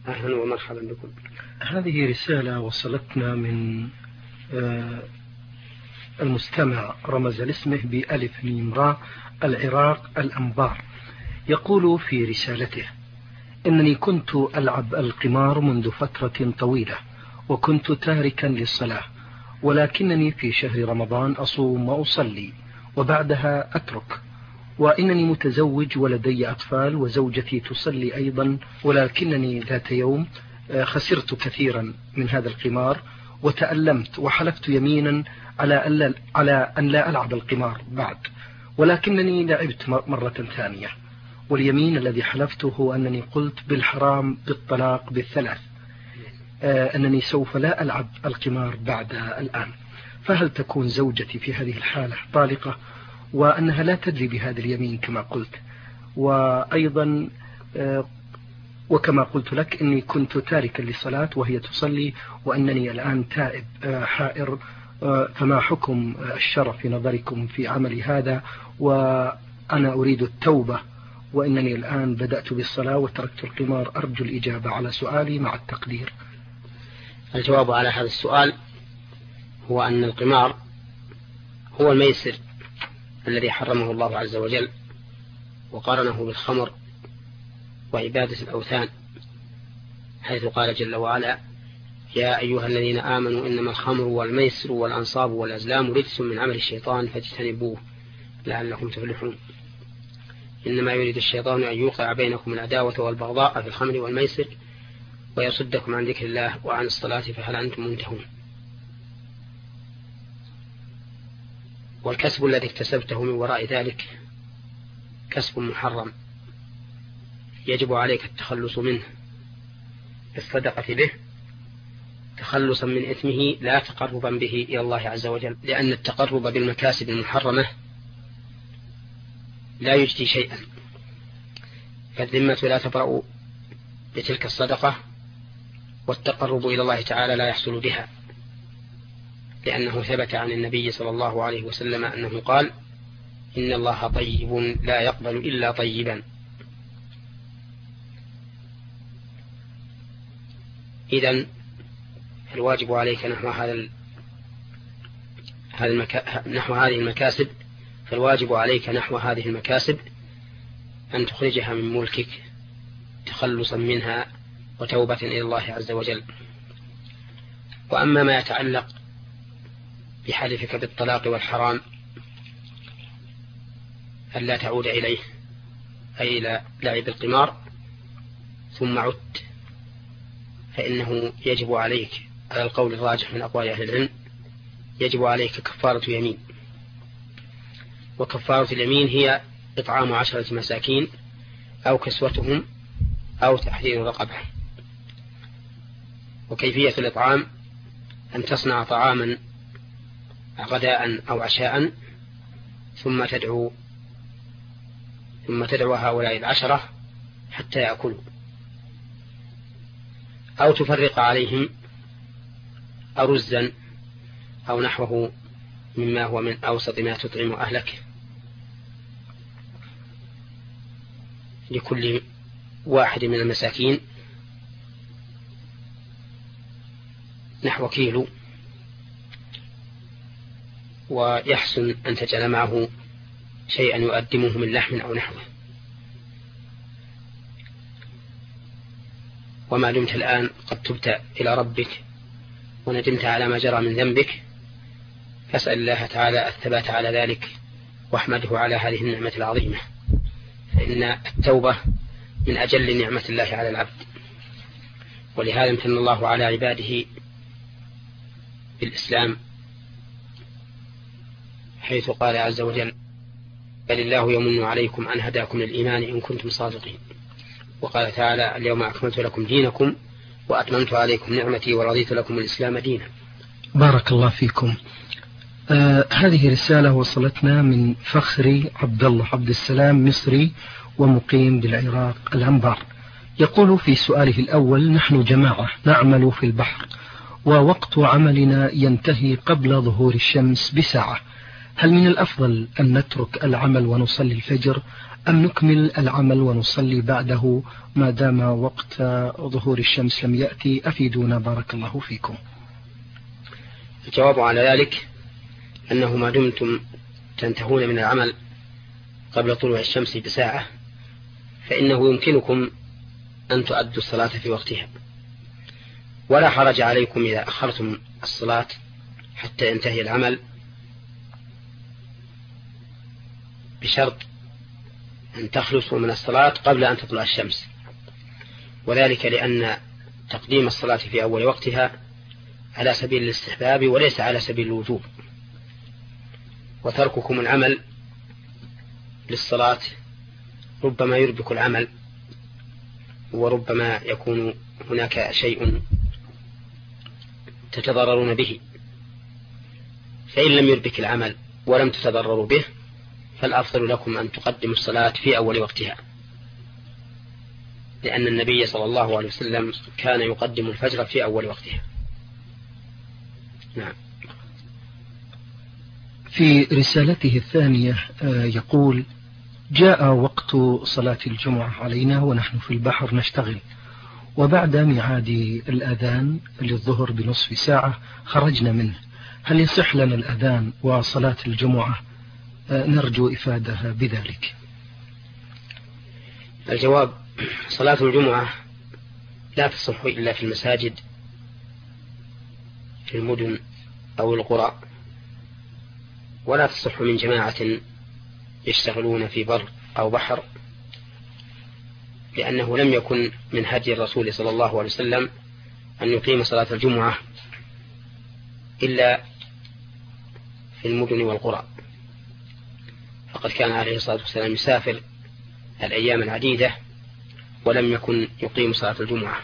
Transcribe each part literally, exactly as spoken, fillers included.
أهلا ومرحبا بكم. هذه رسالة وصلتنا من المستمع رمز لاسمه بألف ميم راء العراق الأنبار. يقول في رسالته: إنني كنت ألعب القمار منذ فترة طويلة وكنت تاركا للصلاة، ولكنني في شهر رمضان أصوم وأصلي وبعدها أترك، وإنني متزوج ولدي أطفال وزوجتي تصلي أيضا، ولكنني ذات يوم خسرت كثيرا من هذا القمار وتألمت وحلفت يمينا على على أن لا ألعب القمار بعد، ولكنني لعبت مرة ثانية، واليمين الذي حلفته هو أنني قلت بالحرام بالطلاق بالثلاث أنني سوف لا ألعب القمار بعد الآن. فهل تكون زوجتي في هذه الحالة طالقة وأنها لا تدري بهذا اليمين كما قلت؟ وأيضا وكما قلت لك إني كنت تاركا للصلاة وهي تصلي، وأنني الآن تائب حائر، فما حكم الشرع في نظركم في عملي هذا؟ وأنا أريد التوبة، وإنني الآن بدأت بالصلاة وتركت القمار. أرجو الإجابة على سؤالي مع التقدير. الجواب على هذا السؤال هو أن القمار هو الميسر الذي حرمه الله عز وجل وقارنه بالخمر وعبادة الأوثان، حيث قال جل وعلا: يا أيها الذين آمنوا إنما الخمر والميسر والأنصاب والأزلام رجس من عمل الشيطان فاجتنبوه لعلكم تفلحون. إنما يريد الشيطان أن يوقع بينكم العداوة والبغضاء في الخمر والميسر ويصدكم عن ذكر الله وعن الصلاة فهل أنتم منتهون. والكسب الذي اكتسبته من وراء ذلك كسب محرم يجب عليك التخلص منه بالصدقة به تخلصا من إثمه لا تقربا به إلى الله عز وجل، لأن التقرب بالمكاسب المحرمة لا يجدي شيئا، فالذمة لا تبرأ بتلك الصدقة، والتقرب إلى الله تعالى لا يحصل بها، لأنه ثبت عن النبي صلى الله عليه وسلم أنه قال: إن الله طيب لا يقبل إلا طيبا. إذن الواجب عليك نحو هذا المكا... نحو هذه المكاسب فالواجب عليك نحو هذه المكاسب أن تخرجها من ملكك تخلصا منها وتوبة إلى الله عز وجل. وأما ما يتعلق بحلفك بالطلاق والحرام ألا تعود إليه، أي إلى لعب القمار، ثم عدت، فإنه يجب عليك على القول الراجح من أقوال أهل العلم يجب عليك كفارة يمين، وكفارة اليمين هي إطعام عشرة مساكين أو كسوتهم أو تحرير رقبة. وكيفية الإطعام أن تصنع طعاما غداء أو عشاء ثم تدعو ثم تدعو هؤلاء العشرة حتى يأكلوا، أو تفرق عليهم أرزا أو نحوه مما هو من أوسط ما تطعم أهلك لكل واحد من المساكين نحو كيلو، ويحسن أن تجعل معه شيئا يقدمه من لحم أو نحوه. وما دمت الآن قد تبت إلى ربك وندمت على ما جرى من ذنبك فاسأل الله تعالى الثبات على ذلك واحمده على هذه النعمة العظيمة، فإن التوبة من أجل نعمة الله على العبد، ولهذا امتن الله على عباده بالإسلام، حيث قال عز وجل: بل الله يمن عليكم أن هداكم للإيمان إن كنتم صادقين. وقال تعالى: اليوم أكملت لكم دينكم وأتممت عليكم نعمتي ورضيت لكم الإسلام دينا. بارك الله فيكم. آه هذه رسالة وصلتنا من فخري عبد الله عبد السلام، مصري ومقيم بالعراق الأنبار. يقول في سؤاله الأول: نحن جماعة نعمل في البحر ووقت عملنا ينتهي قبل ظهور الشمس بساعة، هل من الأفضل أن نترك العمل ونصلي الفجر أم نكمل العمل ونصلي بعده ما دام وقت ظهور الشمس لم يأتي؟ أفيدونا بارك الله فيكم. الجواب على ذلك أنه ما دمتم تنتهون من العمل قبل طلوع الشمس بساعة فإنه يمكنكم أن تؤدوا الصلاة في وقتها، ولا حرج عليكم إذا أخرتم الصلاة حتى ينتهي العمل، بشرط أن تخلصوا من الصلاة قبل أن تطلع الشمس، وذلك لأن تقديم الصلاة في أول وقتها على سبيل الاستحباب وليس على سبيل الوجوب، وترككم العمل للصلاة ربما يربك العمل، وربما يكون هناك شيء تتضررون به، فإن لم يربك العمل ولم تتضرروا به فالأفضل لكم أن تقدموا الصلاة في أول وقتها، لأن النبي صلى الله عليه وسلم كان يقدم الفجر في أول وقتها. نعم. في رسالته الثانية يقول: جاء وقت صلاة الجمعة علينا ونحن في البحر نشتغل، وبعد ميعاد الأذان للظهر بنصف ساعة خرجنا منه، هل يصح لنا الأذان وصلاة الجمعة؟ نرجو إفادة بذلك. الجواب: صلاة الجمعة لا تصح إلا في المساجد في المدن أو القرى، ولا تصح من جماعة يشتغلون في بر أو بحر، لأنه لم يكن من هدي الرسول صلى الله عليه وسلم أن يقيم صلاة الجمعة إلا في المدن والقرى، فقد كان عليه الصلاة والسلام يسافر الأيام العديدة ولم يكن يقيم صلاة الجمعة.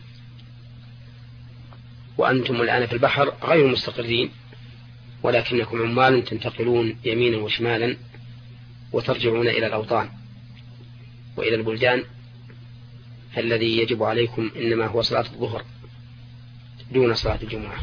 وأنتم الآن في البحر غير مستقرين، ولكنكم عمال تنتقلون يمينا وشمالا وترجعون إلى الأوطان وإلى البلدان، فالذي يجب عليكم إنما هو صلاة الظهر دون صلاة الجمعة.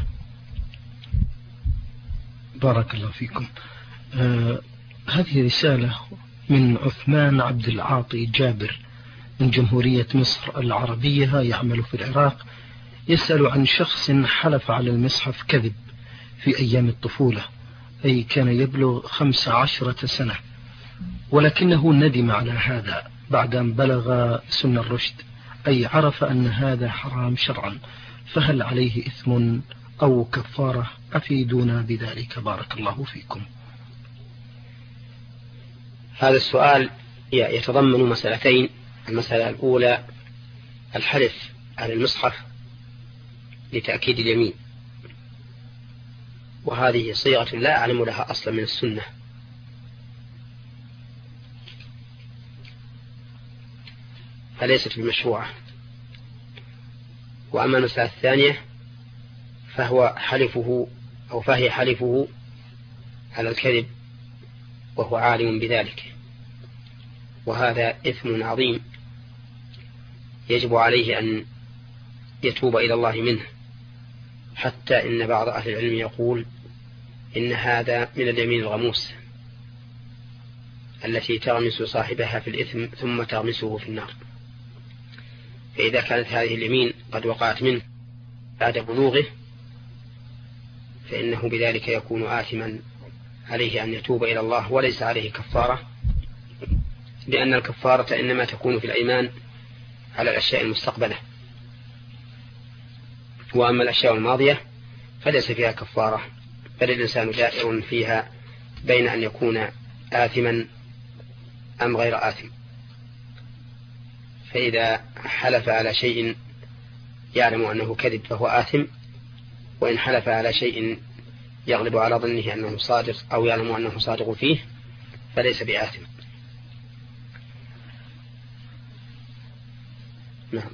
بارك الله فيكم. آه هذه رسالة من عثمان عبد العاطي جابر من جمهورية مصر العربية، يعمل في العراق، يسأل عن شخص حلف على المصحف كذب في أيام الطفولة، أي كان يبلغ خمس عشرة سنة، ولكنه ندم على هذا بعد أن بلغ سن الرشد، أي عرف أن هذا حرام شرعا، فهل عليه إثم أو كفارة؟ أفيدونا بذلك بارك الله فيكم. هذا السؤال يتضمن مسألتين. المسألة الأولى الحلف على المصحف لتأكيد اليمين، وهذه صيغة لا أعلم لها أصلا من السنة، فليست بمشروعة. وأما المسألة الثانية فهو حلفه أو فهي حلفه على الكذب وهو عالم بذلك، وهذا إثم عظيم يجب عليه أن يتوب إلى الله منه، حتى إن بعض أهل العلم يقول إن هذا من اليمين الغموس التي تغمس صاحبها في الإثم ثم تغمسه في النار. فإذا كانت هذه اليمين قد وقعت منه بعد بلوغه فإنه بذلك يكون آثما، عليه أن يتوب إلى الله وليس عليه كفارة، لأن الكفارة إنما تكون في الأيمان على الأشياء المستقبلة، وأما الأشياء الماضية فليس فيها كفارة، بل الإنسان دائر فيها بين أن يكون آثما أم غير آثم. فإذا حلف على شيء يعلم أنه كذب فهو آثم، وإن حلف على شيء يغلب على ظنه أنه صادق أو يعلم أنه صادق فيه فليس بآثم. نعم.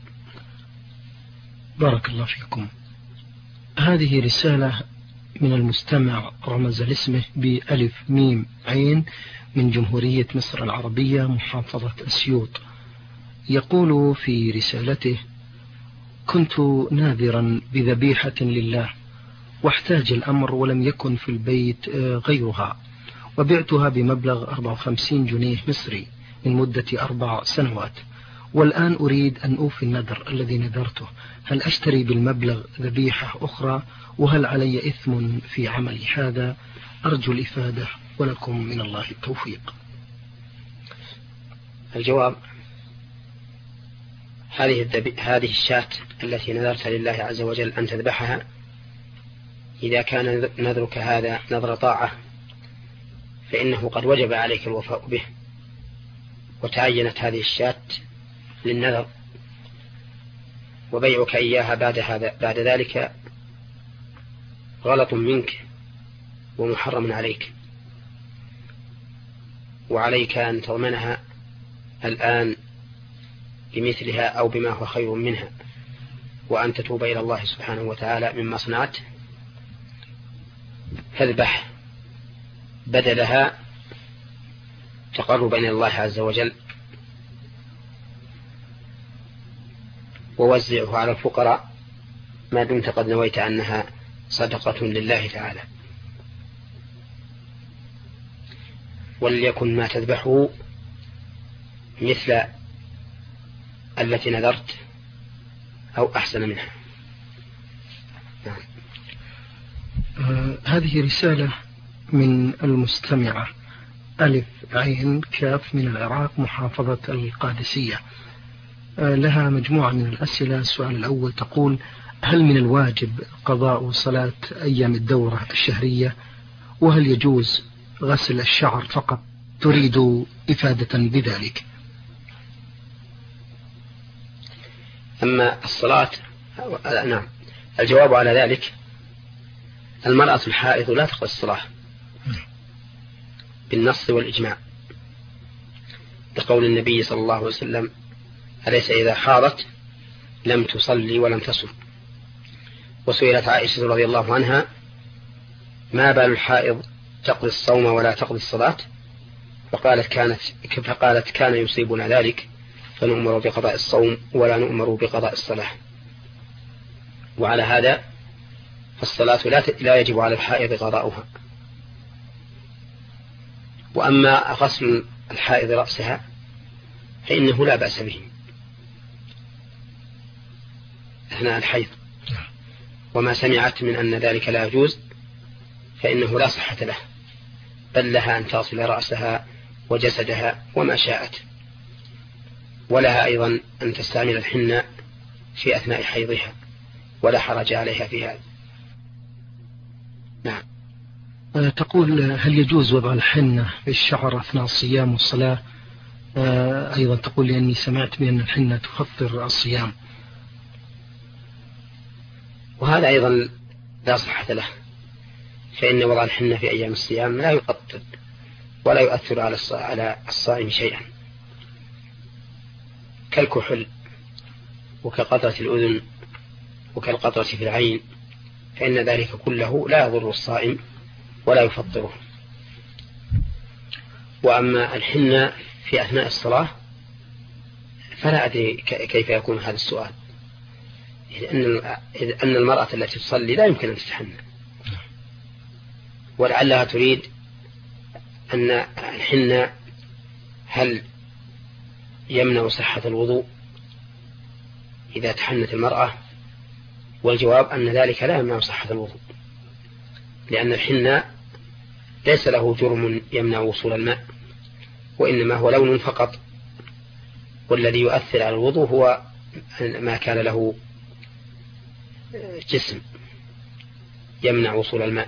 بارك الله فيكم. هذه رسالة من المستمع رمز لاسمه بألف ميم عين من جمهورية مصر العربية محافظة أسيوط، يقول في رسالته: كنت ناذرا بذبيحة لله واحتاج الأمر ولم يكن في البيت غيرها، وبعتها بمبلغ أربعة وخمسين جنيه مصري من مدة أربع سنوات، والآن أريد أن أوفي النذر الذي نذرته، هل أشتري بالمبلغ ذبيحة أخرى؟ وهل علي إثم في عملي هذا؟ أرجو الإفادة ولكم من الله التوفيق. الجواب: هذه الذبي... هذه الشاة التي نذرت لله عز وجل أن تذبحها، إذا كان نذرك هذا نذر طاعة فإنه قد وجب عليك الوفاء به، وتعينت هذه الشاة للنذر، وبيعك إياها بعد هذا بعد ذلك غلط منك ومحرم عليك، وعليك أن تضمنها الآن بمثلها أو بما هو خير منها، وأن تتوب إلى الله سبحانه وتعالى مما صنعت، فاذبح بدلها تقربا إلى الله عز وجل، ووزعه على الفقراء ما دمت قد نويت أنها صدقة لله تعالى. وليكن ما تذبحه مثل التي نذرت أو أحسن منها. نعم. آه هذه رسالة من المستمعة ألف عين كاف من العراق محافظة القادسية، آه لها مجموعة من الأسئلة. السؤال الأول تقول: هل من الواجب قضاء صلاة أيام الدورة الشهرية؟ وهل يجوز غسل الشعر فقط؟ تريد إفادة بذلك. أما الصلاة، نعم، الجواب على ذلك: المرأة الحائض لا تقضي الصلاة بالنص والإجماع، لقول النبي صلى الله عليه وسلم: أليس إذا حاضت لم تصلي ولم تصم؟ وسئلت عائشة رضي الله عنها: ما بال الحائض تقضي الصوم ولا تقضي الصلاة؟ فقالت كانت فقالت كان يصيبنا ذلك فنؤمر بقضاء الصوم ولا نؤمر بقضاء الصلاة. وعلى هذا فالصلاة لا يجب على الحائض قضاؤها. وأما غسل الحائض رأسها فإنه لا بأس به أثناء الحيض، وما سمعت من أن ذلك لا يجوز فإنه لا صحة له، بل لها أن تصل رأسها وجسدها وما شاءت، ولها أيضا أن تستعمل الحنة في أثناء حيضها، ولا حرج عليها في هذا. نعم. تقول: هل يجوز وضع الحنة في الشعر أثناء الصيام والصلاة؟ أيضا تقول: لأني سمعت بأن الحنة تفطر الصيام. وهذا أيضا لا صحة له، فإن وضع الحنة في أيام الصيام لا يفطر ولا يؤثر على الصائم شيئا، كالكحل وكقطرة الأذن وكالقطرة في العين، فإن ذلك كله لا يضر الصائم ولا يفطره. وأما الحنة في أثناء الصلاة فلا أدري كيف يكون هذا السؤال، إذ أن المرأة التي تصلي لا يمكن أن تتحنى، ولعلها تريد أن الحنة هل يمنع صحة الوضوء إذا تحنت المرأة؟ والجواب أن ذلك لا يمنع صحة الوضوء، لأن الحنة ليس له جرم يمنع وصول الماء، وإنما هو لون فقط، والذي يؤثر على الوضوء هو ما كان له جسم يمنع وصول الماء،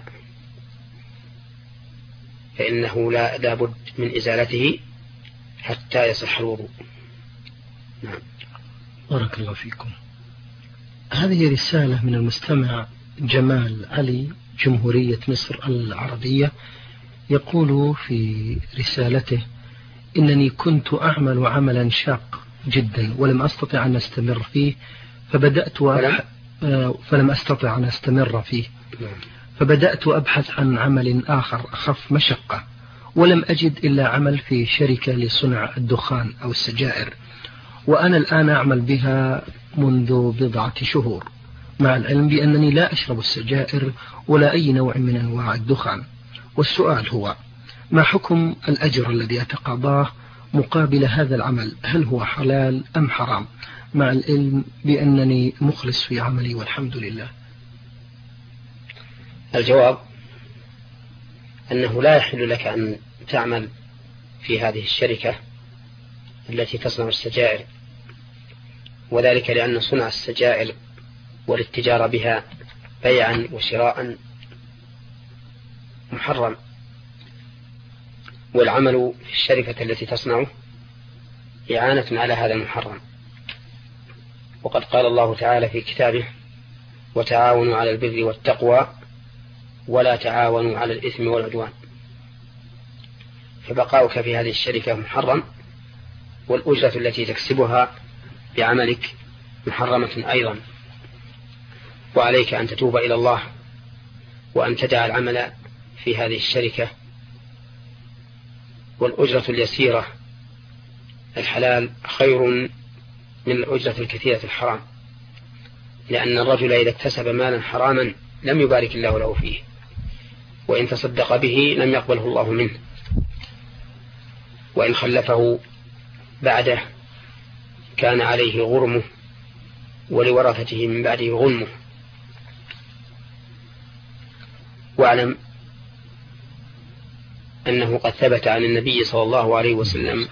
فإنه لا لابد من إزالته حتى يصح الوضوء. نعم. بارك الله فيكم. هذه رسالة من المستمع جمال علي جمهورية مصر العربية، يقول في رسالته: إنني كنت أعمل عملا شاق جدا ولم أستطع أن أستمر فيه، فبدأت وأبحث فلم أستطع أن أستمر فيه فبدأت أبحث عن عمل آخر أخف مشقة، ولم أجد إلا عمل في شركة لصنع الدخان أو السجائر، وأنا الآن أعمل بها منذ بضعة شهور، مع العلم بأنني لا أشرب السجائر ولا أي نوع من أنواع الدخان. والسؤال هو: ما حكم الأجر الذي أتقاضاه مقابل هذا العمل، هل هو حلال أم حرام، مع العلم بأنني مخلص في عملي والحمد لله؟ الجواب أنه لا يحل لك أن تعمل في هذه الشركة التي تصنع السجائر، وذلك لأن صنع السجائر والاتجار بها بيعا وشراء محرم، والعمل في الشركة التي تصنعه إعانة على هذا المحرم. وقد قال الله تعالى في كتابه: وتعاونوا على البر والتقوى ولا تعاونوا على الإثم والعدوان. فبقاؤك في هذه الشركة محرم، والأجرة التي تكسبها بعملك محرمة أيضا، وعليك أن تتوب إلى الله وأن تدع العمل في هذه الشركة. والأجرة اليسيرة الحلال خير من الأجرة الكثيرة الحرام، لأن الرجل إذا اكتسب مالا حراما لم يبارك الله له فيه، وإن تصدق به لم يقبله الله منه، وإن خلفه بعده كان عليه غرمه ولورثته من بعده غنمه. واعلم أنه قد ثبت عن النبي صلى الله عليه وسلم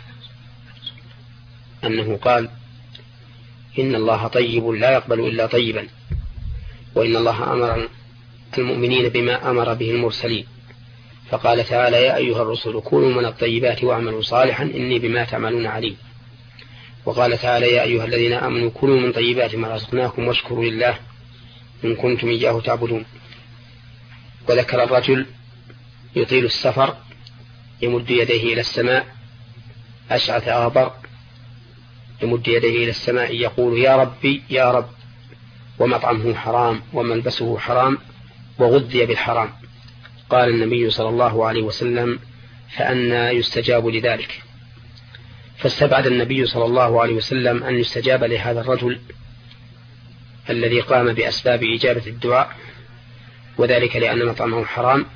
أنه قال: إن الله طيب لا يقبل إلا طيبا، وإن الله أمر المؤمنين بما أمر به المرسلين، فقال تعالى: يا أيها الرسل كونوا من الطيبات واعملوا صالحا إني بما تعملون عليم. وقال تعالى: يا أيها الذين آمنوا كونوا من طيبات ما رزقناكم واشكروا لله إن كنتم إياه تعبدون. وذكر الرجل يطيل السفر يمد يديه إلى السماء أشعث أغبر، يمد يديه إلى السماء يقول: يا ربي يا رب، ومطعمه حرام وملبسه حرام وغذي بالحرام. قال النبي صلى الله عليه وسلم: فأنى يستجاب لذلك؟ فاستبعد النبي صلى الله عليه وسلم أن يستجاب لهذا الرجل الذي قام بأسباب إجابة الدعاء، وذلك لأن مطعمه حرام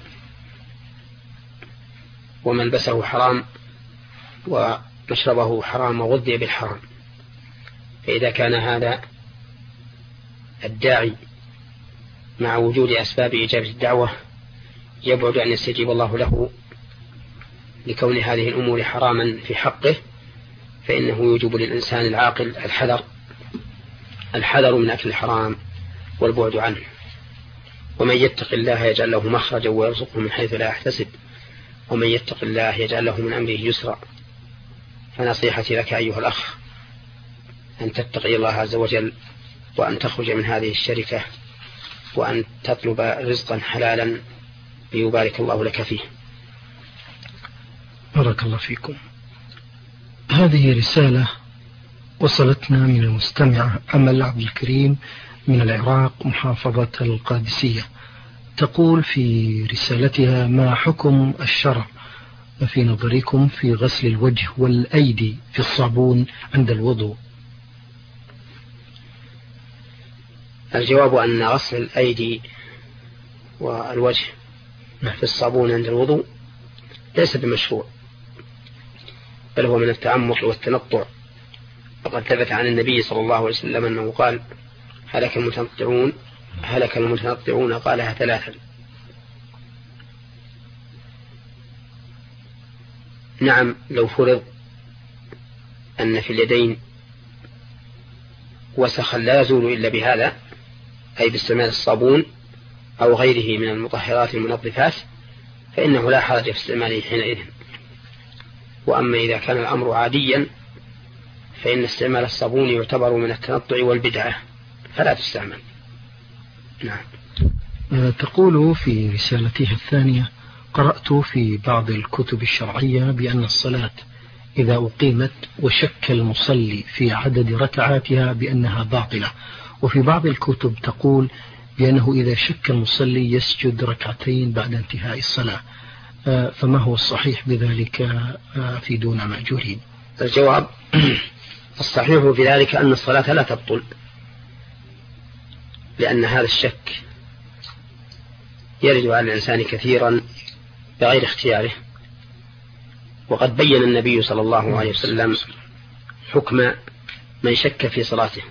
وملبسه حرام ومشربه حرام وغذي بالحرام. فإذا كان هذا الداعي مع وجود أسباب إجابة الدعوة يبعد أن يستجيب الله له لكون هذه الأمور حراما في حقه، فإنه يوجب للإنسان العاقل الحذر الحذر من أكل الحرام والبعد عنه. ومن يتق الله يجعل له مخرجا ويرزقه من حيث لا يحتسب، ومن يتق الله يجعل له من أمره يسرا. فنصيحتي لك أيها الأخ أن تتقي الله عز وجل، وأن تخرج من هذه الشركة، وأن تطلب رزقا حلالا ليبارك الله لك فيه. بارك الله فيكم. هذه رسالة وصلتنا من المستمعة أمل عبد الكريم من العراق محافظة القادسية، تقول في رسالتها: ما حكم الشرع في نظركم في غسل الوجه والأيدي في الصابون عند الوضوء؟ الجواب أن غسل الأيدي والوجه في الصابون عند الوضوء ليس بمشروع، بل هو من التعمق والتنطع. وقد ثبت عن النبي صلى الله عليه وسلم أنه قال: هلك المتنطعون هلك المتنطعون قالها ثلاثا. نعم، لو فرض أن في اليدين وسخا لا يزول إلا بهذا، أي باستعمال الصابون أو غيره من المطهرات المنظفات، فإنه لا حرج في استعماله حينئذ. وأما إذا كان الأمر عاديا فإن استعمال الصابون يعتبر من التنطع والبدعة فلا تستعمل. نعم. تقول في رسالتها الثانية: قرأت في بعض الكتب الشرعية بأن الصلاة إذا أقيمت وشك المصلي في عدد ركعاتها بأنها باطلة، وفي بعض الكتب تقول بأنه إذا شك المصلي يسجد ركعتين بعد انتهاء الصلاة، فما هو الصحيح بذلك؟ في دون مأجورين. الجواب: الصحيح في ذلك أن الصلاة لا تبطل، لأن هذا الشك يرد على الإنسان كثيرا بغير اختياره، وقد بين النبي صلى الله عليه وسلم حكم من شك في صلاته،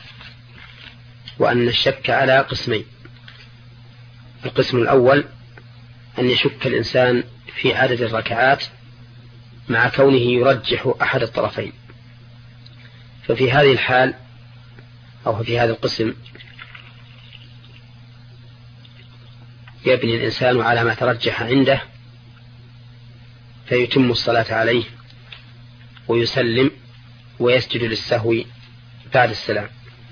وأن الشك على قسمين. القسم الأول أن يشك الإنسان في عدد الركعات مع كونه يرجح أحد الطرفين، ففي هذه الحال أو في هذا القسم يبني الإنسان على ما ترجح عنده فيتم الصلاة عليه ويسلم ويسجد للسهو بعد السلام.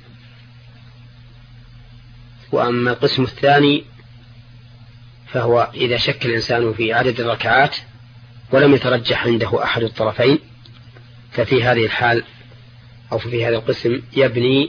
وأما القسم الثاني فهو إذا شك الإنسان في عدد الركعات ولم يترجح عنده أحد الطرفين، ففي هذه الحال أو في هذا القسم يبني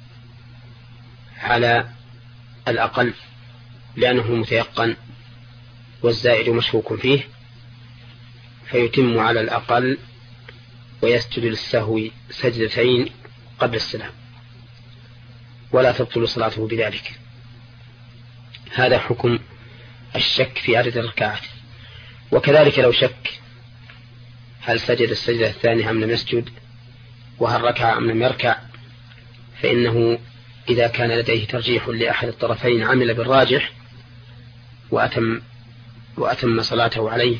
على الأقل لأنه متيقن والزائد مشكوك فيه، فيتم على الأقل ويسجد للسهو سجدتين قبل السلام ولا تبطل صلاته بذلك. هذا حكم الشك في عدد الركعات. وكذلك لو شك هل سجد السجدة الثانية أم لم يسجد، وهل ركع أم لم يركع، فإنه إذا كان لديه ترجيح لأحد الطرفين عمل بالراجح وأتم, وأتم صلاته عليه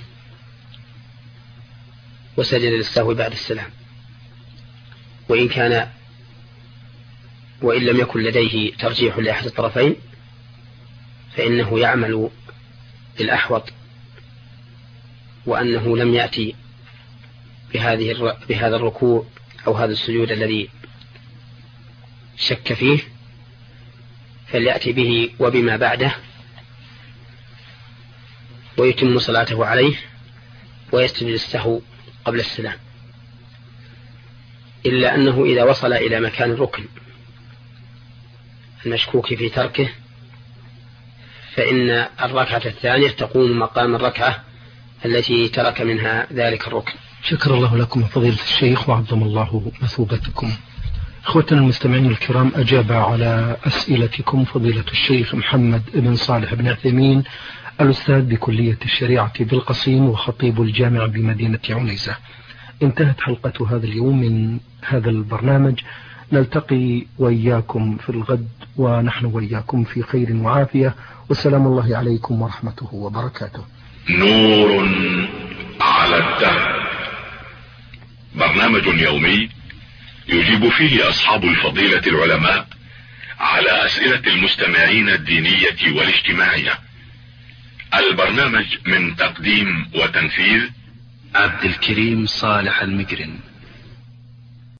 وسجد للسهو بعد السلام. وإن كان وإن لم يكن لديه ترجيح لأحد الطرفين فإنه يعمل بالأحوط، وأنه لم يأتي بهذه بهذا الركوع أو هذا السجود الذي شك فيه، فليأتي به وبما بعده ويتم صلاته عليه ويسجد للسهو قبل السلام. إلا أنه إذا وصل إلى مكان الركن المشكوك في تركه فإن الركعة الثانية تقوم مقام الركعة التي ترك منها ذلك الركن. شكر الله لكم فضيلة الشيخ وعظم الله مثوبتكم. إخوتنا المستمعين الكرام، أجاب على أسئلتكم فضيلة الشيخ محمد بن صالح بن عثيمين الأستاذ بكلية الشريعة بالقصيم وخطيب الجامع بمدينة عنيزة. انتهت حلقة هذا اليوم من هذا البرنامج. نلتقي وإياكم في الغد ونحن وإياكم في خير وعافية، والسلام الله عليكم ورحمته وبركاته. نور على الدرب، برنامج يومي يجيب فيه أصحاب الفضيلة العلماء على أسئلة المستمعين الدينية والاجتماعية. البرنامج من تقديم وتنفيذ عبد الكريم صالح المقرن.